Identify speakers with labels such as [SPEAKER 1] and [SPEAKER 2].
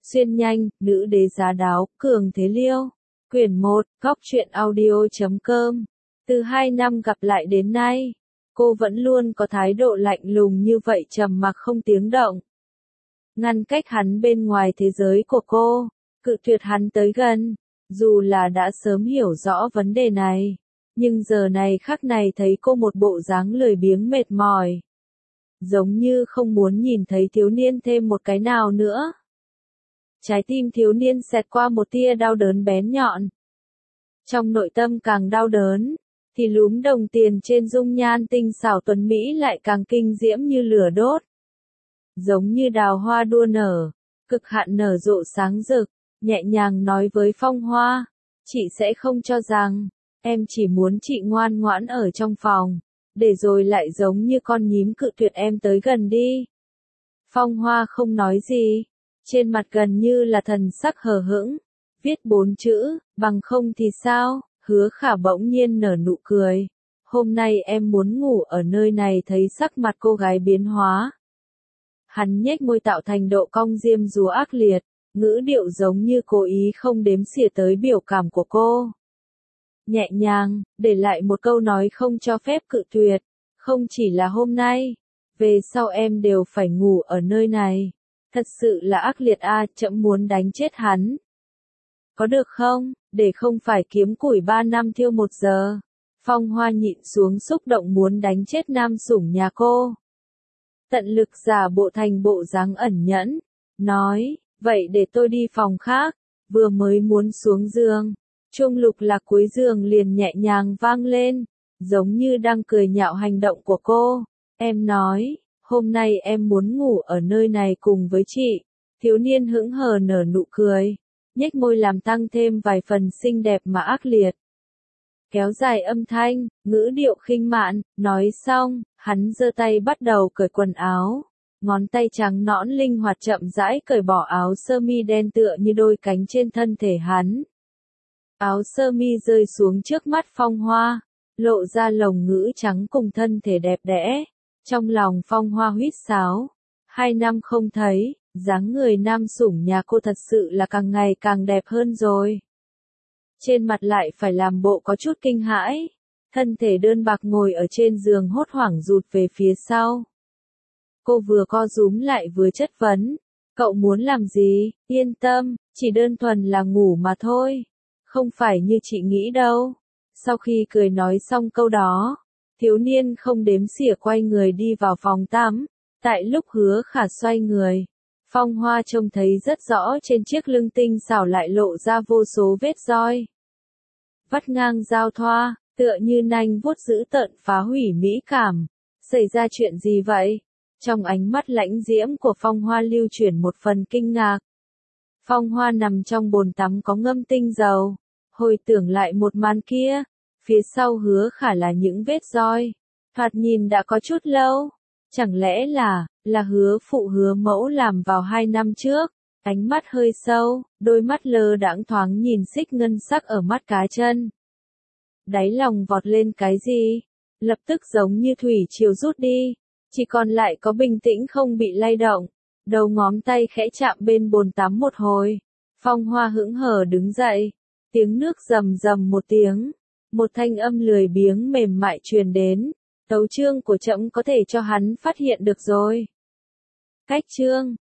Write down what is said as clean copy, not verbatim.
[SPEAKER 1] Xuyên nhanh, nữ đế giá đáo, cường thế liêu. Quyển 1, góc truyện audio.com. Từ 2 năm gặp lại đến nay, cô vẫn luôn có thái độ lạnh lùng như vậy, trầm mặc không tiếng động. Ngăn cách hắn bên ngoài thế giới của cô, cự tuyệt hắn tới gần, dù là đã sớm hiểu rõ vấn đề này. Nhưng giờ này khắc này thấy cô một bộ dáng lười biếng mệt mỏi. Giống như không muốn nhìn thấy thiếu niên thêm một cái nào nữa. Trái tim thiếu niên xẹt qua một tia đau đớn bén nhọn. Trong nội tâm càng đau đớn, thì lúm đồng tiền trên dung nhan tinh xảo tuấn Mỹ lại càng kinh diễm như lửa đốt. Giống như đào hoa đua nở, cực hạn nở rộ sáng rực, nhẹ nhàng nói với Phong Hoa, chị sẽ không cho rằng, em chỉ muốn chị ngoan ngoãn ở trong phòng, để rồi lại giống như con nhím cự tuyệt em tới gần đi. Phong Hoa không nói gì, trên mặt gần như là thần sắc hờ hững, viết 4 chữ, bằng không thì sao, Hứa Khả bỗng nhiên nở nụ cười. Hôm nay em muốn ngủ ở nơi này, thấy sắc mặt cô gái biến hóa. Hắn nhếch môi tạo thành độ cong diêm dúa ác liệt, ngữ điệu giống như cố ý không đếm xỉa tới biểu cảm của cô. Nhẹ nhàng, để lại một câu nói không cho phép cự tuyệt, không chỉ là hôm nay, về sau em đều phải ngủ ở nơi này. Thật sự là ác liệt a, trẫm muốn đánh chết hắn. Có được không, để không phải kiếm củi 3 năm thiêu 1 giờ. Phong Hoa nhịn xuống xúc động muốn đánh chết nam sủng nhà cô. Tận lực giả bộ thành bộ dáng ẩn nhẫn, nói, vậy để tôi đi phòng khác, vừa mới muốn xuống giường. Chuông lục lạc cuối giường liền nhẹ nhàng vang lên, giống như đang cười nhạo hành động của cô. Em nói, hôm nay em muốn ngủ ở nơi này cùng với chị. Thiếu niên hững hờ nở nụ cười, nhếch môi làm tăng thêm vài phần xinh đẹp mà ác liệt. Kéo dài âm thanh, ngữ điệu khinh mạn, nói xong, hắn giơ tay bắt đầu cởi quần áo. Ngón tay trắng nõn linh hoạt chậm rãi cởi bỏ áo sơ mi đen tựa như đôi cánh trên thân thể hắn. Áo sơ mi rơi xuống trước mắt Phong Hoa, lộ ra lồng ngữ trắng cùng thân thể đẹp đẽ. Trong lòng Phong Hoa huýt sáo, 2 năm không thấy, dáng người nam sủng nhà cô thật sự là càng ngày càng đẹp hơn rồi. Trên mặt lại phải làm bộ có chút kinh hãi, thân thể đơn bạc ngồi ở trên giường hốt hoảng rụt về phía sau. Cô vừa co rúm lại vừa chất vấn, cậu muốn làm gì? Yên tâm, chỉ đơn thuần là ngủ mà thôi, không phải như chị nghĩ đâu. Sau khi cười nói xong câu đó, thiếu niên không đếm xỉa quay người đi vào phòng tắm. Tại lúc Hứa Khả xoay người, Phong Hoa trông thấy rất rõ trên chiếc lưng tinh xảo lại lộ ra vô số vết roi. Vắt ngang giao thoa, tựa như nanh vuốt dữ tợn phá hủy mỹ cảm. Xảy ra chuyện gì vậy? Trong ánh mắt lãnh diễm của Phong Hoa lưu chuyển một phần kinh ngạc. Phong Hoa nằm trong bồn tắm có ngâm tinh dầu, hồi tưởng lại một màn kia, phía sau Hứa Khả là những vết roi, thoạt nhìn đã có chút lâu. Chẳng lẽ là Hứa phụ Hứa mẫu làm vào 2 năm trước? Ánh mắt hơi sâu, đôi mắt lơ đãng thoáng nhìn xích ngân sắc ở mắt cá chân. Đáy lòng vọt lên cái gì? Lập tức giống như thủy triều rút đi, chỉ còn lại có bình tĩnh không bị lay động. Đầu ngón tay khẽ chạm bên bồn tắm một hồi, Phong Hoa hững hờ đứng dậy, tiếng nước rầm rầm một tiếng, một thanh âm lười biếng mềm mại truyền đến. Tấu chương của trẫm có thể cho hắn phát hiện được rồi. Cách chương